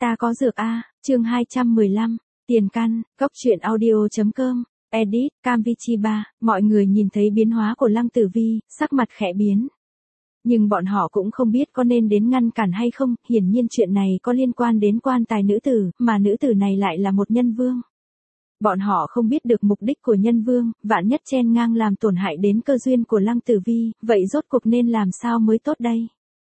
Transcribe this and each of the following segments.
Ta có dược a, chương 215, tiền căn, góc truyện audio.com, edit, Camvichiba, mọi người nhìn thấy biến hóa của Lăng Tử Vi, sắc mặt khẽ biến. Nhưng bọn họ cũng không biết có nên đến ngăn cản hay không, hiển nhiên chuyện này có liên quan đến quan tài nữ tử, mà nữ tử này lại là một nhân vương. Bọn họ không biết được mục đích của nhân vương, vạn nhất chen ngang làm tổn hại đến cơ duyên của Lăng Tử Vi, vậy rốt cuộc nên làm sao mới tốt đây?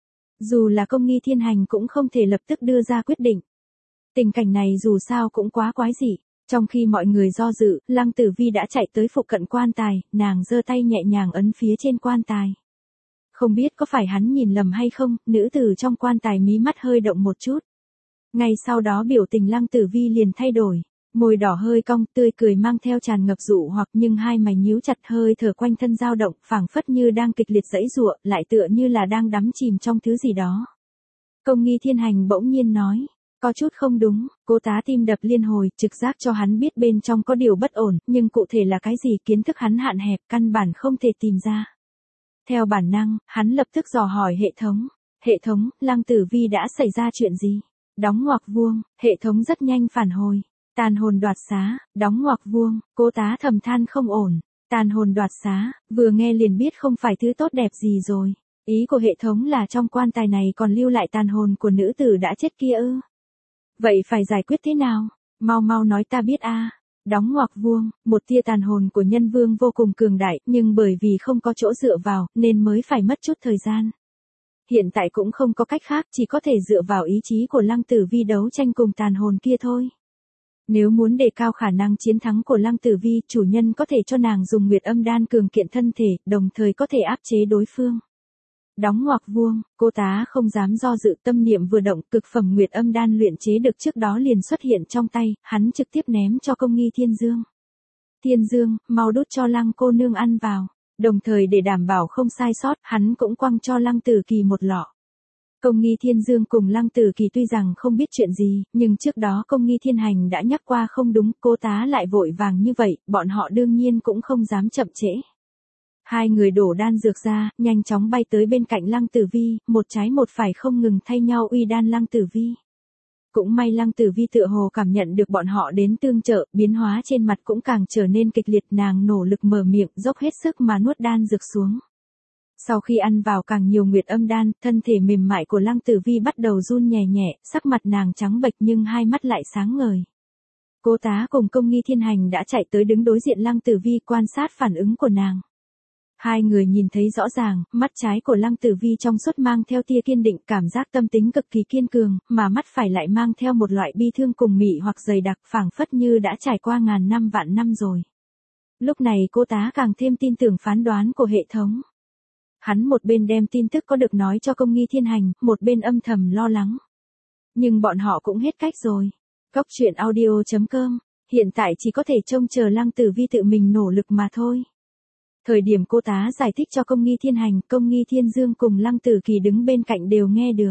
Dù là Công Nghi Thiên Hành cũng không thể lập tức đưa ra quyết định. Tình cảnh này dù sao cũng quá quái dị. Trong khi mọi người do dự, Lăng Tử Vi đã chạy tới phụ cận quan tài, nàng giơ tay nhẹ nhàng ấn phía trên quan tài. Không biết có phải hắn nhìn lầm hay không, nữ tử trong quan tài mí mắt hơi động một chút. Ngay sau đó biểu tình Lăng Tử Vi liền thay đổi. Môi đỏ hơi cong, tươi cười mang theo tràn ngập dụ hoặc, nhưng hai mày nhíu chặt, hơi thở quanh thân dao động, phảng phất như đang kịch liệt giãy giụa, lại tựa như là đang đắm chìm trong thứ gì đó. Công Nghi Thiên Hành bỗng nhiên nói, có chút không đúng, cô tá tim đập liên hồi, trực giác cho hắn biết bên trong có điều bất ổn, nhưng cụ thể là cái gì kiến thức hắn hạn hẹp, căn bản không thể tìm ra. Theo bản năng, hắn lập tức dò hỏi hệ thống, Lăng Tử Vi đã xảy ra chuyện gì? Đóng ngoặc vuông, hệ thống rất nhanh phản hồi. Tàn hồn đoạt xá, đóng ngoặc vuông, cô tá thầm than không ổn. Tàn hồn đoạt xá, vừa nghe liền biết không phải thứ tốt đẹp gì rồi. Ý của hệ thống là trong quan tài này còn lưu lại tàn hồn của nữ tử đã chết kia ư? Vậy phải giải quyết thế nào? Mau mau nói ta biết a. Đóng ngoặc vuông, một tia tàn hồn của nhân vương vô cùng cường đại, nhưng bởi vì không có chỗ dựa vào, nên mới phải mất chút thời gian. Hiện tại cũng không có cách khác, chỉ có thể dựa vào ý chí của Lăng Tử Vi đấu tranh cùng tàn hồn kia thôi. Nếu muốn đề cao khả năng chiến thắng của Lăng Tử Vi, chủ nhân có thể cho nàng dùng Nguyệt Âm Đan cường kiện thân thể, đồng thời có thể áp chế đối phương. Đóng ngoặc vuông, cô tá không dám do dự, tâm niệm vừa động, cực phẩm Nguyệt Âm Đan luyện chế được trước đó liền xuất hiện trong tay, hắn trực tiếp ném cho Công Nghi Thiên Dương. Thiên Dương, mau đút cho Lăng cô nương ăn vào. Đồng thời để đảm bảo không sai sót, hắn cũng quăng cho Lăng Tử Kỳ một lọ. Công Nghi Thiên Dương cùng Lăng Tử Kỳ tuy rằng không biết chuyện gì, nhưng trước đó Công Nghi Thiên Hành đã nhắc qua không đúng, cô tá lại vội vàng như vậy, bọn họ đương nhiên cũng không dám chậm trễ. Hai người đổ đan dược ra, nhanh chóng bay tới bên cạnh Lăng Tử Vi, một trái một phải không ngừng thay nhau uy đan Lăng Tử Vi. Cũng may Lăng Tử Vi tựa hồ cảm nhận được bọn họ đến tương trợ, biến hóa trên mặt cũng càng trở nên kịch liệt, nàng nỗ lực mở miệng, dốc hết sức mà nuốt đan dược xuống. Sau khi ăn vào càng nhiều Nguyệt Âm Đan, thân thể mềm mại của Lăng Tử Vi bắt đầu run nhẹ nhẹ, sắc mặt nàng trắng bệch nhưng hai mắt lại sáng ngời. Cô tá cùng Công Nghi Thiên Hành đã chạy tới đứng đối diện Lăng Tử Vi quan sát phản ứng của nàng. Hai người nhìn thấy rõ ràng, mắt trái của Lăng Tử Vi trong suốt mang theo tia kiên định, cảm giác tâm tính cực kỳ kiên cường, mà mắt phải lại mang theo một loại bi thương cùng mị hoặc dày đặc, phảng phất như đã trải qua ngàn năm vạn năm rồi. Lúc này cô tá càng thêm tin tưởng phán đoán của hệ thống. Hắn một bên đem tin tức có được nói cho Công Nghi Thiên Hành, một bên âm thầm lo lắng. Nhưng bọn họ cũng hết cách rồi. Góc truyện audio.com, hiện tại chỉ có thể trông chờ Lăng Tử Vi tự mình nỗ lực mà thôi. Thời điểm cô tá giải thích cho Công Nghi Thiên Hành, Công Nghi Thiên Dương cùng Lăng Tử Kỳ đứng bên cạnh đều nghe được.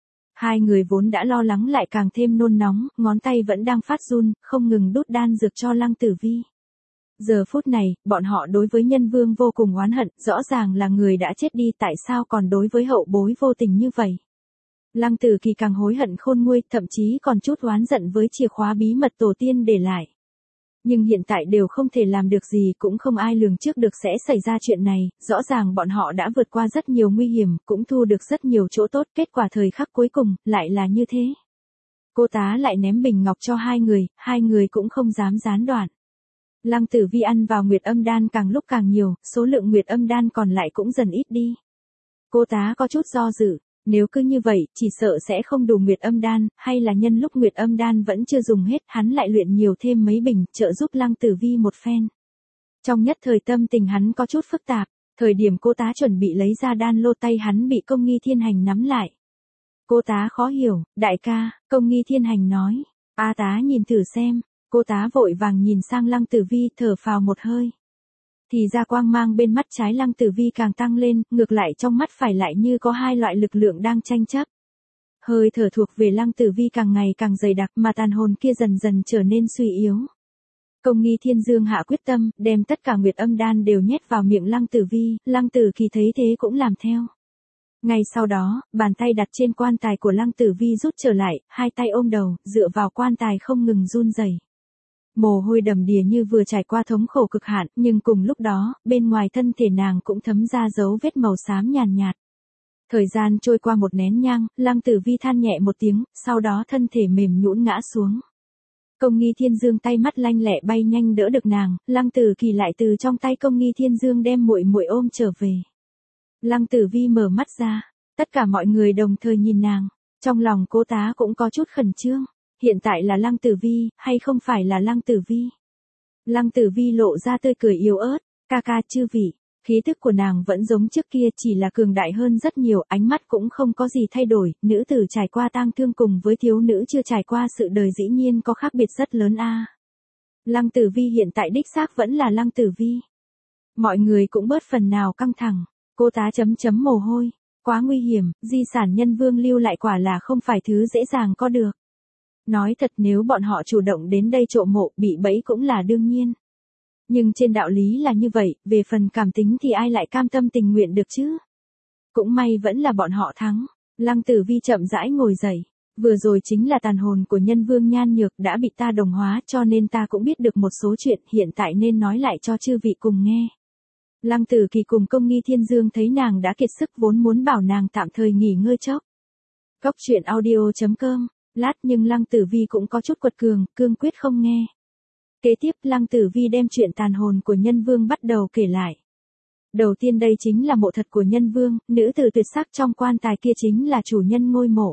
Hai người vốn đã lo lắng lại càng thêm nôn nóng, ngón tay vẫn đang phát run, không ngừng đút đan dược cho Lăng Tử Vi. Giờ phút này, bọn họ đối với nhân vương vô cùng oán hận, rõ ràng là người đã chết đi, tại sao còn đối với hậu bối vô tình như vậy. Lăng Tử Kỳ càng hối hận khôn nguôi, thậm chí còn chút oán giận với chìa khóa bí mật tổ tiên để lại. Nhưng hiện tại đều không thể làm được gì, cũng không ai lường trước được sẽ xảy ra chuyện này, rõ ràng bọn họ đã vượt qua rất nhiều nguy hiểm, cũng thu được rất nhiều chỗ tốt, kết quả thời khắc cuối cùng, lại là như thế. Cô tá lại ném bình ngọc cho hai người cũng không dám gián đoạn. Lăng Tử Vi ăn vào Nguyệt Âm Đan càng lúc càng nhiều, số lượng Nguyệt Âm Đan còn lại cũng dần ít đi. Cô tá có chút do dự, nếu cứ như vậy, chỉ sợ sẽ không đủ Nguyệt Âm Đan, hay là nhân lúc Nguyệt Âm Đan vẫn chưa dùng hết, hắn lại luyện nhiều thêm mấy bình, trợ giúp Lăng Tử Vi một phen. Trong nhất thời tâm tình hắn có chút phức tạp, thời điểm cô tá chuẩn bị lấy ra đan lô, tay hắn bị Công Nghi Thiên Hành nắm lại. Cô tá khó hiểu, đại ca, Công Nghi Thiên Hành nói, a tá nhìn thử xem. Cô tá vội vàng nhìn sang Lăng Tử Vi, thở phào một hơi. Thì ra quang mang bên mắt trái Lăng Tử Vi càng tăng lên, ngược lại trong mắt phải lại như có hai loại lực lượng đang tranh chấp. Hơi thở thuộc về Lăng Tử Vi càng ngày càng dày đặc, mà tàn hồn kia dần dần trở nên suy yếu. Công Nghi Thiên Dương hạ quyết tâm, đem tất cả Nguyệt Âm Đan đều nhét vào miệng Lăng Tử Vi, Lăng Tử Kỳ thấy thế cũng làm theo. Ngay sau đó, bàn tay đặt trên quan tài của Lăng Tử Vi rút trở lại, hai tay ôm đầu, dựa vào quan tài không ngừng run rẩy. Mồ hôi đầm đìa như vừa trải qua thống khổ cực hạn, nhưng cùng lúc đó, bên ngoài thân thể nàng cũng thấm ra dấu vết màu xám nhàn nhạt. Thời gian trôi qua một nén nhang, Lăng Tử Vi than nhẹ một tiếng, sau đó thân thể mềm nhũn ngã xuống. Công Nghi Thiên Dương tay mắt lanh lẹ bay nhanh đỡ được nàng, Lăng Tử Kỳ lại từ trong tay Công Nghi Thiên Dương đem muội muội ôm trở về. Lăng Tử Vi mở mắt ra, tất cả mọi người đồng thời nhìn nàng, trong lòng Cố Tá cũng có chút khẩn trương, hiện tại là Lăng Tử Vi, hay không phải là Lăng Tử Vi? Lăng Tử Vi lộ ra tươi cười yếu ớt, ca ca chư vị, khí tức của nàng vẫn giống trước kia chỉ là cường đại hơn rất nhiều, ánh mắt cũng không có gì thay đổi, nữ tử trải qua tang thương cùng với thiếu nữ chưa trải qua sự đời dĩ nhiên có khác biệt rất lớn a. Lăng Tử Vi hiện tại đích xác vẫn là Lăng Tử Vi. Mọi người cũng bớt phần nào căng thẳng, Cô Tá chấm chấm mồ hôi, quá nguy hiểm, di sản Nhân Vương lưu lại quả là không phải thứ dễ dàng có được. Nói thật nếu bọn họ chủ động đến đây trộm mộ bị bẫy cũng là đương nhiên. Nhưng trên đạo lý là như vậy, về phần cảm tính thì ai lại cam tâm tình nguyện được chứ? Cũng may vẫn là bọn họ thắng. Lăng Tử Vi chậm rãi ngồi dậy. Vừa rồi chính là tàn hồn của Nhân Vương Nhan Nhược đã bị ta đồng hóa cho nên ta cũng biết được một số chuyện hiện tại nên nói lại cho chư vị cùng nghe. Lăng Tử Kỳ cùng Công Nghi Thiên Dương thấy nàng đã kiệt sức vốn muốn bảo nàng tạm thời nghỉ ngơi chốc. Cốc truyện audio.com, lát nhưng Lăng Tử Vi cũng có chút quật cường, cương quyết không nghe. Kế tiếp Lăng Tử Vi đem chuyện tàn hồn của Nhân Vương bắt đầu kể lại. Đầu tiên đây chính là mộ thật của Nhân Vương, nữ tử tuyệt sắc trong quan tài kia chính là chủ nhân ngôi mộ.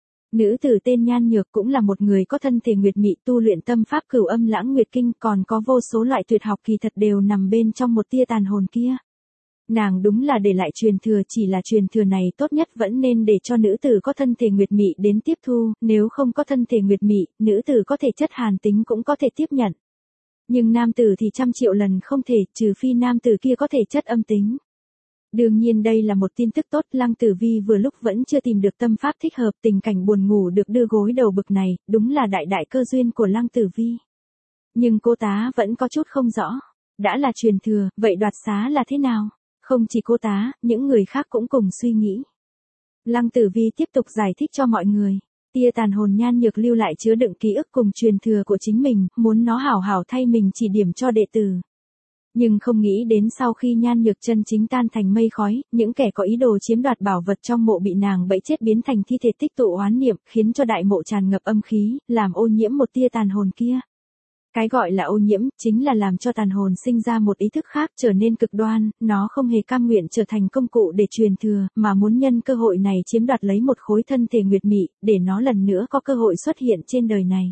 Nữ tử tên Nhan Nhược cũng là một người có thân thể nguyệt mị tu luyện tâm pháp Cửu Âm Lãng Nguyệt Kinh còn có vô số loại tuyệt học kỳ thật đều nằm bên trong một tia tàn hồn kia. Nàng đúng là để lại truyền thừa chỉ là truyền thừa này tốt nhất vẫn nên để cho nữ tử có thân thể nguyệt mị đến tiếp thu, nếu không có thân thể nguyệt mị, nữ tử có thể chất hàn tính cũng có thể tiếp nhận. Nhưng nam tử thì trăm triệu lần không thể, trừ phi nam tử kia có thể chất âm tính. Đương nhiên đây là một tin tức tốt, Lăng Tử Vi vừa lúc vẫn chưa tìm được tâm pháp thích hợp, tình cảnh buồn ngủ được đưa gối đầu bực này, đúng là đại đại cơ duyên của Lăng Tử Vi. Nhưng Cô Tá vẫn có chút không rõ, đã là truyền thừa, vậy đoạt xá là thế nào? Không chỉ Cô Tá, những người khác cũng cùng suy nghĩ. Lăng Tử Vi tiếp tục giải thích cho mọi người. Tia tàn hồn Nhan Nhược lưu lại chứa đựng ký ức cùng truyền thừa của chính mình, muốn nó hảo hảo thay mình chỉ điểm cho đệ tử. Nhưng không nghĩ đến sau khi Nhan Nhược chân chính tan thành mây khói, những kẻ có ý đồ chiếm đoạt bảo vật trong mộ bị nàng bẫy chết biến thành thi thể tích tụ oán niệm, khiến cho đại mộ tràn ngập âm khí, làm ô nhiễm một tia tàn hồn kia. Cái gọi là ô nhiễm, chính là làm cho tàn hồn sinh ra một ý thức khác trở nên cực đoan, nó không hề cam nguyện trở thành công cụ để truyền thừa, mà muốn nhân cơ hội này chiếm đoạt lấy một khối thân thể nguyệt mị, để nó lần nữa có cơ hội xuất hiện trên đời này.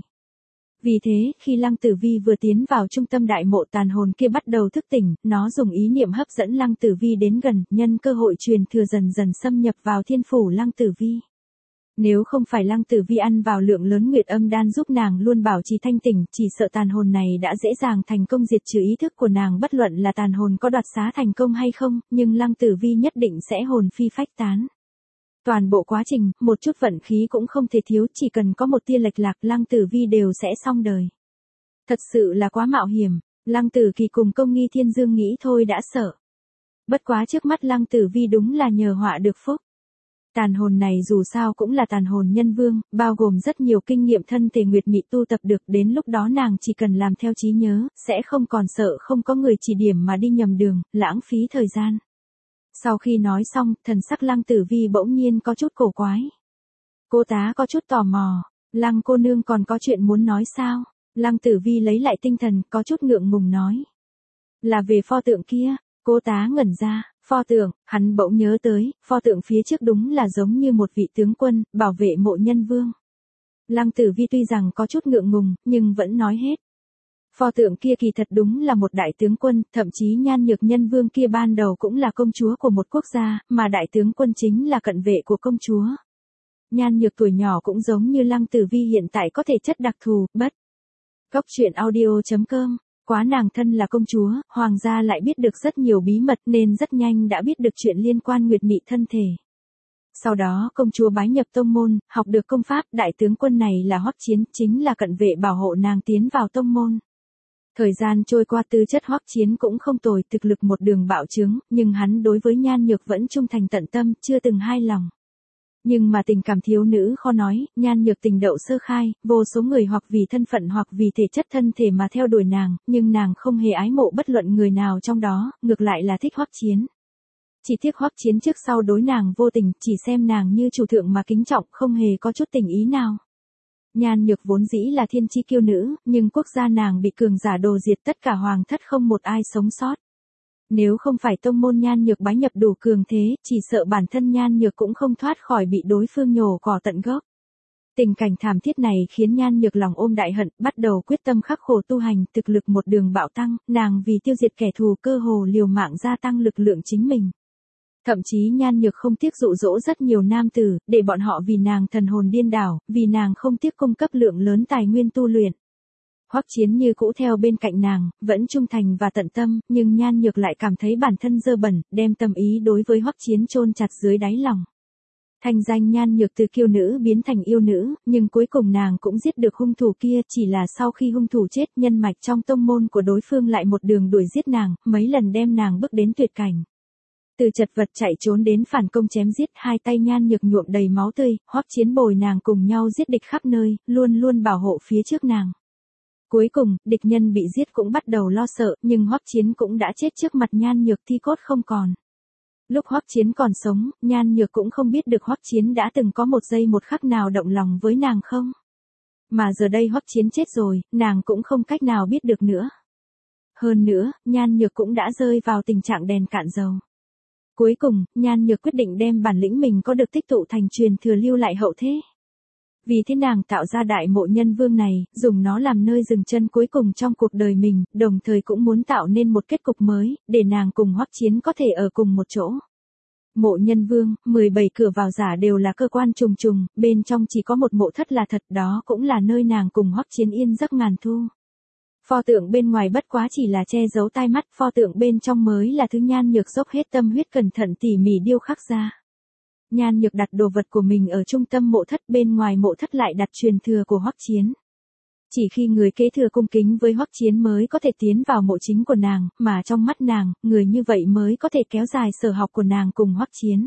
Vì thế, khi Lăng Tử Vi vừa tiến vào trung tâm đại mộ tàn hồn kia bắt đầu thức tỉnh, nó dùng ý niệm hấp dẫn Lăng Tử Vi đến gần, nhân cơ hội truyền thừa dần dần xâm nhập vào thiên phủ Lăng Tử Vi. Nếu không phải Lăng Tử Vi ăn vào lượng lớn nguyệt âm đan giúp nàng luôn bảo trì thanh tỉnh, chỉ sợ tàn hồn này đã dễ dàng thành công diệt trừ ý thức của nàng bất luận là tàn hồn có đoạt xá thành công hay không, nhưng Lăng Tử Vi nhất định sẽ hồn phi phách tán. Toàn bộ quá trình, một chút vận khí cũng không thể thiếu, chỉ cần có một tia lệch lạc Lăng Tử Vi đều sẽ xong đời. Thật sự là quá mạo hiểm, Lăng Tử Kỳ cùng Công Nghi Thiên Dương nghĩ thôi đã sợ. Bất quá trước mắt Lăng Tử Vi đúng là nhờ họa được phúc. Tàn hồn này dù sao cũng là tàn hồn Nhân Vương, bao gồm rất nhiều kinh nghiệm thân thể nguyệt mị tu tập được, đến lúc đó nàng chỉ cần làm theo trí nhớ, sẽ không còn sợ không có người chỉ điểm mà đi nhầm đường, lãng phí thời gian. Sau khi nói xong, thần sắc Lăng Tử Vi bỗng nhiên có chút cổ quái. Cô Tá có chút tò mò, Lăng cô nương còn có chuyện muốn nói sao? Lăng Tử Vi lấy lại tinh thần, có chút ngượng ngùng nói. Là về pho tượng kia, Cô Tá ngẩn ra, pho tượng, hắn bỗng nhớ tới, pho tượng phía trước đúng là giống như một vị tướng quân, bảo vệ mộ Nhân Vương. Lăng Tử Vi tuy rằng có chút ngượng ngùng, nhưng vẫn nói hết. Pho tượng kia kỳ thật đúng là một đại tướng quân, thậm chí Nhan Nhược Nhân Vương kia ban đầu cũng là công chúa của một quốc gia, mà đại tướng quân chính là cận vệ của công chúa. Nhan Nhược tuổi nhỏ cũng giống như Lăng Tử Vi hiện tại có thể chất đặc thù, bất. Cốc truyện audio.com, quá nàng thân là công chúa, hoàng gia lại biết được rất nhiều bí mật nên rất nhanh đã biết được chuyện liên quan nguyệt mị thân thể. Sau đó công chúa bái nhập tông môn, học được công pháp, đại tướng quân này là Hoắc Chiến, chính là cận vệ bảo hộ nàng tiến vào tông môn. Thời gian trôi qua tư chất Hoắc Chiến cũng không tồi, thực lực một đường bạo trướng, nhưng hắn đối với Nhan Nhược vẫn trung thành tận tâm, chưa từng hai lòng. Nhưng mà tình cảm thiếu nữ khó nói, Nhan Nhược tình đậu sơ khai, vô số người hoặc vì thân phận hoặc vì thể chất thân thể mà theo đuổi nàng, nhưng nàng không hề ái mộ bất luận người nào trong đó, ngược lại là thích Hoắc Chiến. Chỉ tiếc Hoắc Chiến trước sau đối nàng vô tình, chỉ xem nàng như chủ thượng mà kính trọng, không hề có chút tình ý nào. Nhan Nhược vốn dĩ là thiên chi kiêu nữ, nhưng quốc gia nàng bị cường giả đồ diệt, tất cả hoàng thất không một ai sống sót. Nếu không phải tông môn Nhan Nhược bái nhập đủ cường thế, chỉ sợ bản thân Nhan Nhược cũng không thoát khỏi bị đối phương nhổ cỏ tận gốc. Tình cảnh thảm thiết này khiến Nhan Nhược lòng ôm đại hận, bắt đầu quyết tâm khắc khổ tu hành, thực lực một đường bạo tăng, nàng vì tiêu diệt kẻ thù cơ hồ liều mạng gia tăng lực lượng chính mình. Thậm chí Nhan Nhược không tiếc dụ dỗ rất nhiều nam tử, để bọn họ vì nàng thần hồn điên đảo, vì nàng không tiếc cung cấp lượng lớn tài nguyên tu luyện. Hoắc Chiến như cũ theo bên cạnh nàng, vẫn trung thành và tận tâm, nhưng Nhan Nhược lại cảm thấy bản thân dơ bẩn, đem tâm ý đối với Hoắc Chiến chôn chặt dưới đáy lòng. Thành danh Nhan Nhược từ kiêu nữ biến thành yêu nữ, nhưng cuối cùng nàng cũng giết được hung thủ kia, chỉ là sau khi hung thủ chết, nhân mạch trong tông môn của đối phương lại một đường đuổi giết nàng, mấy lần đem nàng bước đến tuyệt cảnh. Từ chật vật chạy trốn đến phản công chém giết, hai tay Nhan Nhược nhuộm đầy máu tươi, Hoắc Chiến bồi nàng cùng nhau giết địch khắp nơi, luôn luôn bảo hộ phía trước nàng. Cuối cùng, địch nhân bị giết cũng bắt đầu lo sợ, nhưng Hoắc Chiến cũng đã chết trước mặt Nhan Nhược, thi cốt không còn. Lúc Hoắc Chiến còn sống, Nhan Nhược cũng không biết được Hoắc Chiến đã từng có một giây một khắc nào động lòng với nàng không. Mà giờ đây Hoắc Chiến chết rồi, nàng cũng không cách nào biết được nữa. Hơn nữa, Nhan Nhược cũng đã rơi vào tình trạng đèn cạn dầu. Cuối cùng, Nhan Nhược quyết định đem bản lĩnh mình có được tích tụ thành truyền thừa lưu lại hậu thế. Vì thế nàng tạo ra Đại Mộ Nhân Vương này, dùng nó làm nơi dừng chân cuối cùng trong cuộc đời mình, đồng thời cũng muốn tạo nên một kết cục mới, để nàng cùng Hoắc Chiến có thể ở cùng một chỗ. Mộ Nhân Vương, 17 cửa vào giả đều là cơ quan trùng trùng, bên trong chỉ có một mộ thất là thật, đó cũng là nơi nàng cùng Hoắc Chiến yên giấc ngàn thu. Pho tượng bên ngoài bất quá chỉ là che giấu tai mắt, pho tượng bên trong mới là thứ Nhan Nhược dốc hết tâm huyết cẩn thận tỉ mỉ điêu khắc ra. Nhan Nhược đặt đồ vật của mình ở trung tâm mộ thất, bên ngoài mộ thất lại đặt truyền thừa của Hoắc Chiến. Chỉ khi người kế thừa cung kính với Hoắc Chiến mới có thể tiến vào mộ chính của nàng, mà trong mắt nàng, người như vậy mới có thể kéo dài sở học của nàng cùng Hoắc Chiến.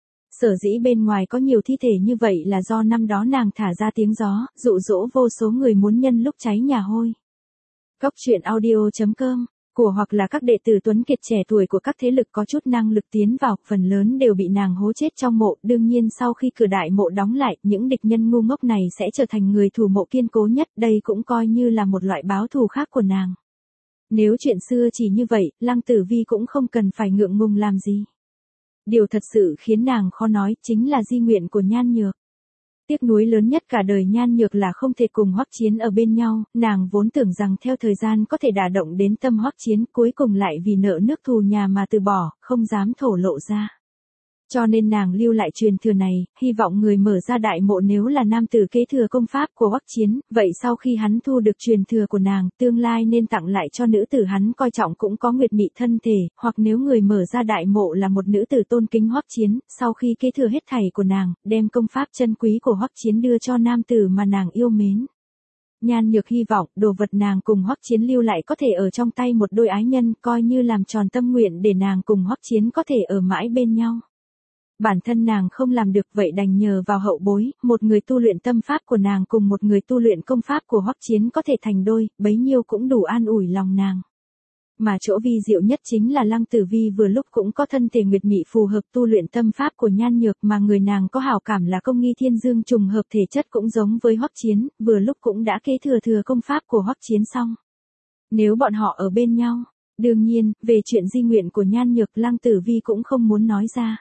Sở dĩ bên ngoài có nhiều thi thể như vậy là do năm đó nàng thả ra tiếng gió, dụ dỗ vô số người muốn nhân lúc cháy nhà hôi. Góc truyện audio.com của hoặc là các đệ tử tuấn kiệt trẻ tuổi của các thế lực có chút năng lực tiến vào, phần lớn đều bị nàng hố chết trong mộ, đương nhiên sau khi cửa đại mộ đóng lại, những địch nhân ngu ngốc này sẽ trở thành người thủ mộ kiên cố nhất, đây cũng coi như là một loại báo thù khác của nàng. Nếu chuyện xưa chỉ như vậy, Lăng Tử Vi cũng không cần phải ngượng ngùng làm gì. Điều thật sự khiến nàng khó nói chính là di nguyện của Nhan Nhược. Tiếc nuối lớn nhất cả đời Nhan Nhược là không thể cùng Hoắc Chiến ở bên nhau, nàng vốn tưởng rằng theo thời gian có thể đả động đến tâm Hoắc Chiến, cuối cùng lại vì nợ nước thù nhà mà từ bỏ, không dám thổ lộ ra. Cho nên nàng lưu lại truyền thừa này, hy vọng người mở ra đại mộ nếu là nam tử kế thừa công pháp của Hoắc Chiến, vậy sau khi hắn thu được truyền thừa của nàng, tương lai nên tặng lại cho nữ tử hắn coi trọng cũng có nguyệt mị thân thể, hoặc nếu người mở ra đại mộ là một nữ tử tôn kính Hoắc Chiến, sau khi kế thừa hết thảy của nàng, đem công pháp chân quý của Hoắc Chiến đưa cho nam tử mà nàng yêu mến. Nhan Nhược hy vọng, đồ vật nàng cùng Hoắc Chiến lưu lại có thể ở trong tay một đôi ái nhân, coi như làm tròn tâm nguyện để nàng cùng Hoắc Chiến có thể ở mãi bên nhau. Bản thân nàng không làm được vậy đành nhờ vào hậu bối, một người tu luyện tâm pháp của nàng cùng một người tu luyện công pháp của Hoắc Chiến có thể thành đôi, bấy nhiêu cũng đủ an ủi lòng nàng. Mà chỗ vi diệu nhất chính là Lăng Tử Vi vừa lúc cũng có thân thể nguyệt mị phù hợp tu luyện tâm pháp của Nhan Nhược, mà người nàng có hảo cảm là Công Nghi Thiên Dương trùng hợp thể chất cũng giống với Hoắc Chiến, vừa lúc cũng đã kế thừa công pháp của Hoắc Chiến xong. Nếu bọn họ ở bên nhau, đương nhiên, về chuyện di nguyện của Nhan Nhược Lăng Tử Vi cũng không muốn nói ra.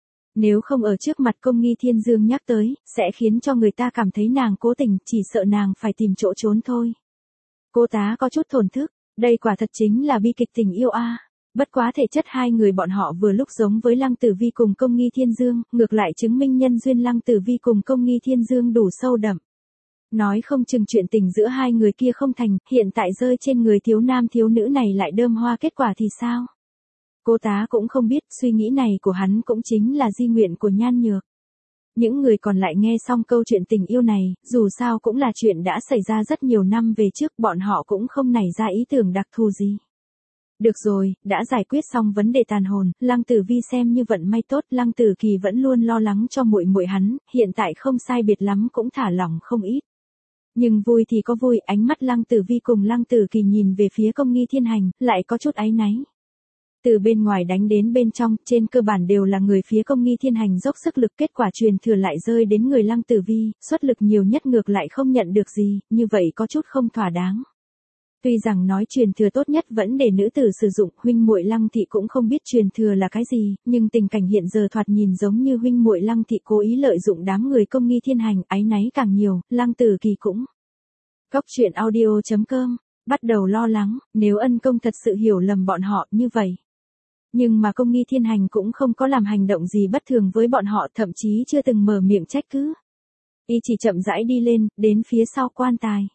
Nếu không ở trước mặt Công Nghi Thiên Dương nhắc tới, sẽ khiến cho người ta cảm thấy nàng cố tình, chỉ sợ nàng phải tìm chỗ trốn thôi. Cô tá có chút thổn thức, đây quả thật chính là bi kịch tình yêu a. Bất quá thể chất hai người bọn họ vừa lúc giống với Lăng Tử Vi cùng Công Nghi Thiên Dương, ngược lại chứng minh nhân duyên Lăng Tử Vi cùng Công Nghi Thiên Dương đủ sâu đậm. Nói không chừng chuyện tình giữa hai người kia không thành, hiện tại rơi trên người thiếu nam thiếu nữ này lại đơm hoa kết quả thì sao? Cô tá cũng không biết, suy nghĩ này của hắn cũng chính là di nguyện của Nhan Nhược. Những người còn lại nghe xong câu chuyện tình yêu này, dù sao cũng là chuyện đã xảy ra rất nhiều năm về trước, bọn họ cũng không nảy ra ý tưởng đặc thù gì. Được rồi, đã giải quyết xong vấn đề tàn hồn, Lăng Tử Vi xem như vận may tốt, Lăng Tử Kỳ vẫn luôn lo lắng cho muội muội hắn, hiện tại không sai biệt lắm cũng thả lỏng không ít. Nhưng vui thì có vui, ánh mắt Lăng Tử Vi cùng Lăng Tử Kỳ nhìn về phía Công Nghi Thiên Hành, lại có chút áy náy. Từ bên ngoài đánh đến bên trong, trên cơ bản đều là người phía Công Nghi Thiên Hành dốc sức lực, kết quả truyền thừa lại rơi đến người Lăng Tử Vi, xuất lực nhiều nhất ngược lại không nhận được gì, như vậy có chút không thỏa đáng. Tuy rằng nói truyền thừa tốt nhất vẫn để nữ tử sử dụng, huynh muội Lăng thị cũng không biết truyền thừa là cái gì, nhưng tình cảnh hiện giờ thoạt nhìn giống như huynh muội Lăng thị cố ý lợi dụng đám người Công Nghi Thiên Hành, áy náy càng nhiều, Lăng Tử Kỳ cũng. Góc truyện audio.com, bắt đầu lo lắng, nếu ân công thật sự hiểu lầm bọn họ như vậy. Nhưng mà Công Nghi Thiên Hành cũng không có làm hành động gì bất thường với bọn họ, thậm chí chưa từng mở miệng trách cứ. Y chỉ chậm rãi đi lên, đến phía sau quan tài.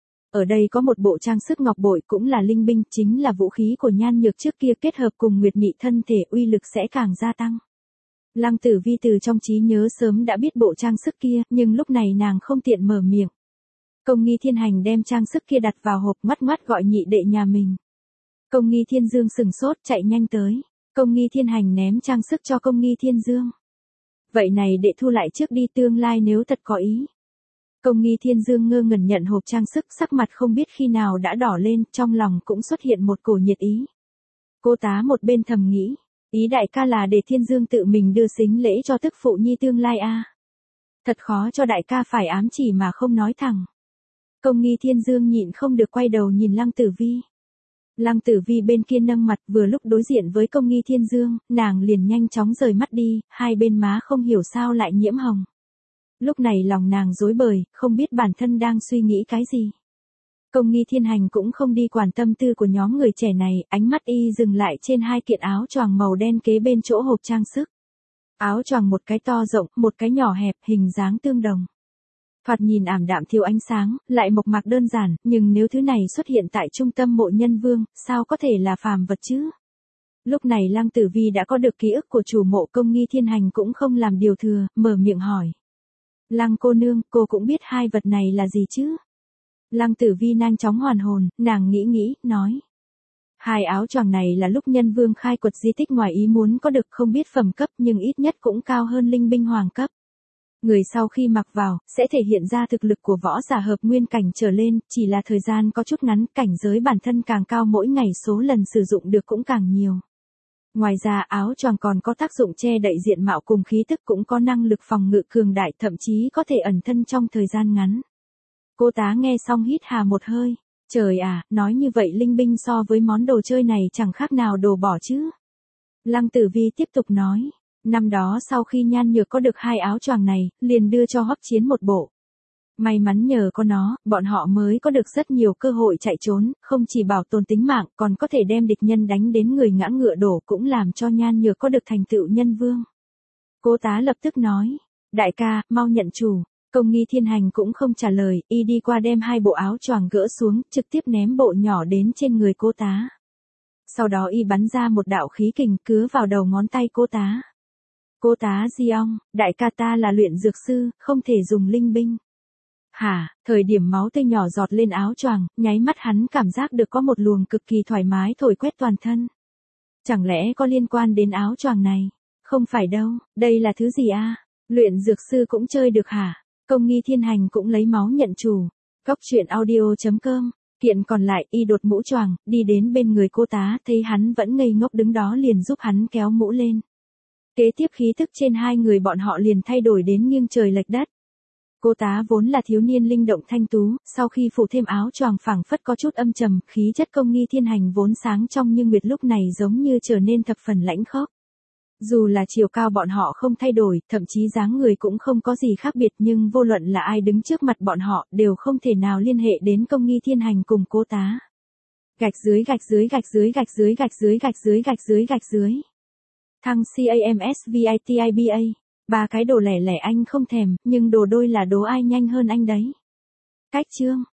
Ở đây có một bộ trang sức ngọc bội, cũng là linh binh, chính là vũ khí của Nhan Nhược trước kia, kết hợp cùng Nguyệt Mị thân thể uy lực sẽ càng gia tăng. Lăng Tử Vi từ trong trí nhớ sớm đã biết bộ trang sức kia, nhưng lúc này nàng không tiện mở miệng. Công Nghi Thiên Hành đem trang sức kia đặt vào hộp, ngoắt ngoắt gọi nhị đệ nhà mình. Công Nghi Thiên Dương sừng sốt chạy nhanh tới. Công Nghi Thiên Hành ném trang sức cho Công Nghi Thiên Dương. Vậy này đệ thu lại trước đi, tương lai nếu thật có ý. Công Nghi Thiên Dương ngơ ngẩn nhận hộp trang sức, sắc mặt không biết khi nào đã đỏ lên, trong lòng cũng xuất hiện một cổ nhiệt ý. Cô tá một bên thầm nghĩ, ý đại ca là để Thiên Dương tự mình đưa sính lễ cho tức phụ nhi tương lai a. Thật khó cho đại ca phải ám chỉ mà không nói thẳng. Công Nghi Thiên Dương nhịn không được quay đầu nhìn Lăng Tử Vi. Lăng Tử Vi bên kia nâng mặt, vừa lúc đối diện với Công Nghi Thiên Dương, nàng liền nhanh chóng rời mắt đi, hai bên má không hiểu sao lại nhiễm hồng. Lúc này lòng nàng rối bời, không biết bản thân đang suy nghĩ cái gì. Công Nghi Thiên Hành cũng không đi quản tâm tư của nhóm người trẻ này, ánh mắt y dừng lại trên hai kiện áo choàng màu đen kế bên chỗ hộp trang sức. Áo choàng một cái to rộng, một cái nhỏ hẹp, hình dáng tương đồng. Thoạt nhìn ảm đạm thiếu ánh sáng, lại mộc mạc đơn giản, nhưng nếu thứ này xuất hiện tại trung tâm mộ nhân vương, sao có thể là phàm vật chứ? Lúc này Lăng Tử Vi đã có được ký ức của chủ mộ, Công Nghi Thiên Hành cũng không làm điều thừa, mở miệng hỏi. Lăng cô nương, cô cũng biết hai vật này là gì chứ? Lăng Tử Vi nhanh chóng hoàn hồn, nàng nghĩ, nói. Hai áo choàng này là lúc nhân vương khai quật di tích ngoài ý muốn có được, không biết phẩm cấp nhưng ít nhất cũng cao hơn linh binh hoàng cấp. Người sau khi mặc vào, sẽ thể hiện ra thực lực của võ giả hợp nguyên cảnh trở lên, chỉ là thời gian có chút ngắn, cảnh giới bản thân càng cao, mỗi ngày số lần sử dụng được cũng càng nhiều. Ngoài ra áo choàng còn có tác dụng che đậy diện mạo cùng khí tức, cũng có năng lực phòng ngự cường đại, thậm chí có thể ẩn thân trong thời gian ngắn. Cô tá nghe xong hít hà một hơi. Trời à, nói như vậy linh binh so với món đồ chơi này chẳng khác nào đồ bỏ chứ. Lăng Tử Vi tiếp tục nói. Năm đó sau khi Nhan Nhược có được hai áo choàng này, liền đưa cho Hoắc Chiến một bộ. May mắn nhờ có nó, bọn họ mới có được rất nhiều cơ hội chạy trốn, không chỉ bảo tồn tính mạng, còn có thể đem địch nhân đánh đến người ngã ngựa đổ, cũng làm cho Nhan Nhược có được thành tựu nhân vương. Cô tá lập tức nói, đại ca, mau nhận chủ. Công Nghi Thiên Hành cũng không trả lời, y đi qua đem hai bộ áo choàng gỡ xuống, trực tiếp ném bộ nhỏ đến trên người cô tá. Sau đó y bắn ra một đạo khí kình cứa vào đầu ngón tay cô tá. Cô tá di ong, đại ca ta là luyện dược sư, không thể dùng linh binh. Hả, thời điểm máu tươi nhỏ giọt lên áo choàng, nháy mắt hắn cảm giác được có một luồng cực kỳ thoải mái thổi quét toàn thân. Chẳng lẽ có liên quan đến áo choàng này? Không phải đâu, đây là thứ gì a? Luyện dược sư cũng chơi được hả? Công Nghi Thiên Hành cũng lấy máu nhận chủ. Góc truyện audio.com. Kiện còn lại y đột mũ choàng, đi đến bên người cô tá, thấy hắn vẫn ngây ngốc đứng đó liền giúp hắn kéo mũ lên. Kế tiếp khí thức trên hai người bọn họ liền thay đổi đến nghiêng trời lệch đất. Cô tá vốn là thiếu niên linh động thanh tú, sau khi phủ thêm áo choàng phảng phất có chút âm trầm, khí chất Công Nghi Thiên Hành vốn sáng trong như nguyệt lúc này giống như trở nên thập phần lãnh khốc. Dù là chiều cao bọn họ không thay đổi, thậm chí dáng người cũng không có gì khác biệt, nhưng vô luận là ai đứng trước mặt bọn họ đều không thể nào liên hệ đến Công Nghi Thiên Hành cùng cô tá. Gạch dưới gạch dưới gạch dưới gạch dưới gạch dưới gạch dưới gạch dưới gạch dưới. Thăng CAMSVITIBA. Ba cái đồ lẻ lẻ anh không thèm, nhưng đồ đôi là đố ai nhanh hơn anh đấy. Cách chương.